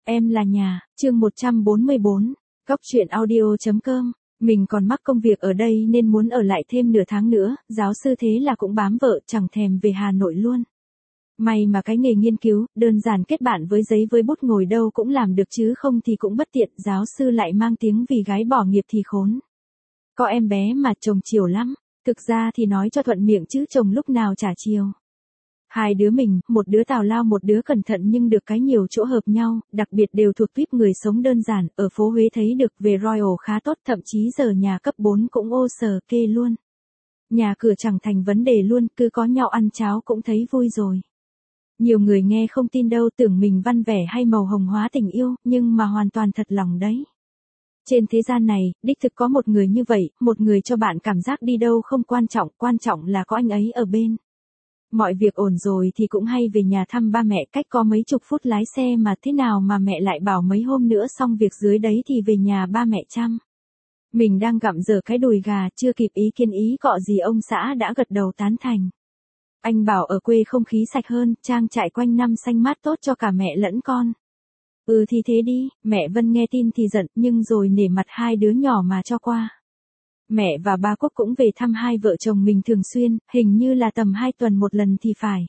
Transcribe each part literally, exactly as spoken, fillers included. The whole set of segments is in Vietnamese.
Em là nhà, chương một trăm bốn mươi bốn, Góc truyện audio chấm com. Mình còn mắc công việc ở đây nên muốn ở lại thêm nửa tháng nữa, giáo sư thế là cũng bám vợ chẳng thèm về Hà Nội luôn. May mà cái nghề nghiên cứu, đơn giản kết bạn với giấy với bút ngồi đâu cũng làm được chứ không thì cũng bất tiện, giáo sư lại mang tiếng vì gái bỏ nghiệp thì khốn. Có em bé mà chồng chiều lắm, thực ra thì nói cho thuận miệng chứ chồng lúc nào chả chiều. Hai đứa mình, một đứa tào lao một đứa cẩn thận nhưng được cái nhiều chỗ hợp nhau, đặc biệt đều thuộc tuýp người sống đơn giản, ở phố Huế thấy được về Royal khá tốt, thậm chí giờ nhà cấp bốn cũng ô sờ kê luôn. Nhà cửa chẳng thành vấn đề luôn, cứ có nhau ăn cháo cũng thấy vui rồi. Nhiều người nghe không tin đâu, tưởng mình văn vẻ hay màu hồng hóa tình yêu, nhưng mà hoàn toàn thật lòng đấy. Trên thế gian này, đích thực có một người như vậy, một người cho bạn cảm giác đi đâu không quan trọng, quan trọng là có anh ấy ở bên. Mọi việc ổn rồi thì cũng hay về nhà thăm ba mẹ, cách có mấy chục phút lái xe mà thế nào mà mẹ lại bảo mấy hôm nữa xong việc dưới đấy thì về nhà ba mẹ chăm. Mình đang gặm dở cái đùi gà, chưa kịp ý kiến ý cọ gì ông xã đã gật đầu tán thành. Anh bảo ở quê không khí sạch hơn, trang trại quanh năm xanh mát tốt cho cả mẹ lẫn con. Ừ thì thế đi, mẹ Vân nghe tin thì giận, nhưng rồi nể mặt hai đứa nhỏ mà cho qua. Mẹ và ba Cúc cũng về thăm hai vợ chồng mình thường xuyên, hình như là tầm hai tuần một lần thì phải.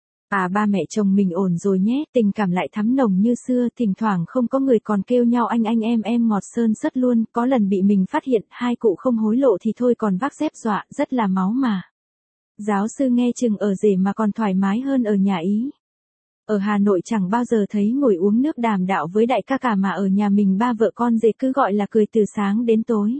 À ba mẹ chồng mình ổn rồi nhé, tình cảm lại thắm nồng như xưa, thỉnh thoảng không có người còn kêu nhau anh anh em em ngọt sơn sất luôn, có lần bị mình phát hiện hai cụ không hối lộ thì thôi còn vác dép dọa, rất là máu mà. Giáo sư nghe chừng ở rể mà còn thoải mái hơn ở nhà ý. Ở Hà Nội chẳng bao giờ thấy ngồi uống nước đàm đạo với đại ca cả mà ở nhà mình ba vợ con rể cứ gọi là cười từ sáng đến tối.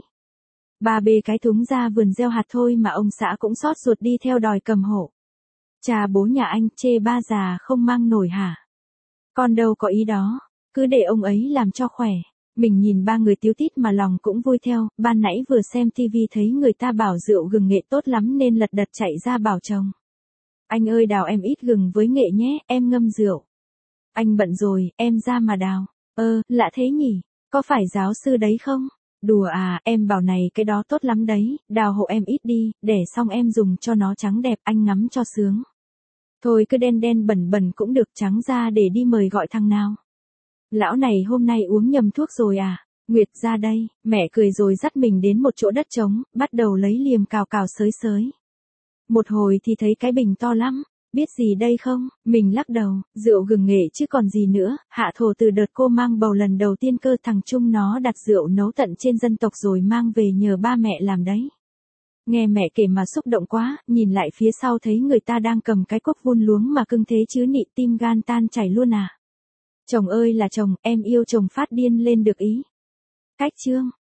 Ba bê cái thúng ra vườn gieo hạt thôi mà ông xã cũng xót ruột đi theo đòi cầm hộ. Cha bố nhà anh chê ba già không mang nổi hả? Con đâu có ý đó, cứ để ông ấy làm cho khỏe. Mình nhìn ba người tíu tít mà lòng cũng vui theo, ban nãy vừa xem tivi thấy người ta bảo rượu gừng nghệ tốt lắm nên lật đật chạy ra bảo chồng. Anh ơi đào em ít gừng với nghệ nhé, em ngâm rượu. Anh bận rồi, em ra mà đào. Ơ, lạ thế nhỉ, có phải giáo sư đấy không? Đùa à, em bảo này cái đó tốt lắm đấy, đào hộ em ít đi, để xong em dùng cho nó trắng đẹp, anh ngắm cho sướng. Thôi cứ đen đen bẩn bẩn cũng được, trắng ra để đi mời gọi thằng nào. Lão này hôm nay uống nhầm thuốc rồi à? Nguyệt ra đây, mẹ cười rồi dắt mình đến một chỗ đất trống, bắt đầu lấy liềm cào cào sới sới. Một hồi thì thấy cái bình to lắm, biết gì đây không? Mình lắc đầu, rượu gừng nghệ chứ còn gì nữa, hạ thổ từ đợt cô mang bầu lần đầu tiên cơ, thằng Trung nó đặt rượu nấu tận trên dân tộc rồi mang về nhờ ba mẹ làm đấy. Nghe mẹ kể mà xúc động quá, nhìn lại phía sau thấy người ta đang cầm cái cốc vun luống mà cưng thế chứ nị, tim gan tan chảy luôn à. Chồng ơi là chồng, em yêu chồng phát điên lên được ý. Cách chương.